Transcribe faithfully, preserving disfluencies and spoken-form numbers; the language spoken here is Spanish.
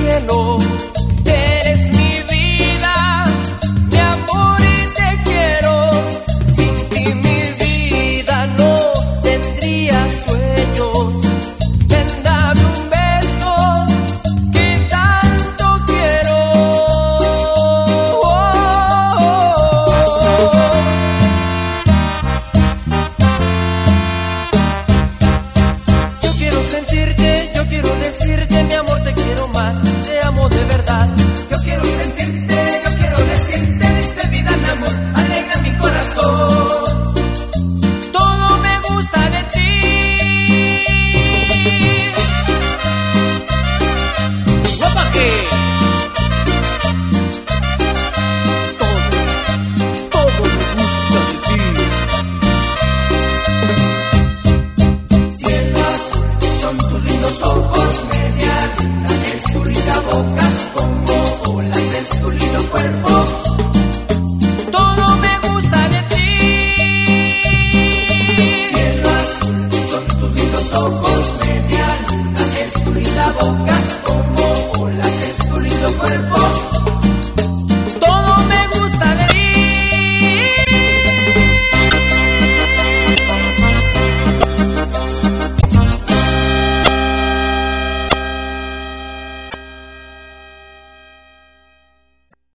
cielo. Eres mi vida, mi amor y te quiero. Sin ti mi vida no tendría sueños. Ven, dame un beso que tanto quiero. Yo quiero sentirte, yo quiero decirte, mi amor, te quiero más, te amo de verdad. Yo quiero sentirte, yo quiero decirte, diste vida, mi amor, alegra mi corazón. Todo me gusta de ti. ¡Guapaje! Todo, todo me gusta de ti. Cielo azul, son tus lindos ojos, media luna es tu rica boca.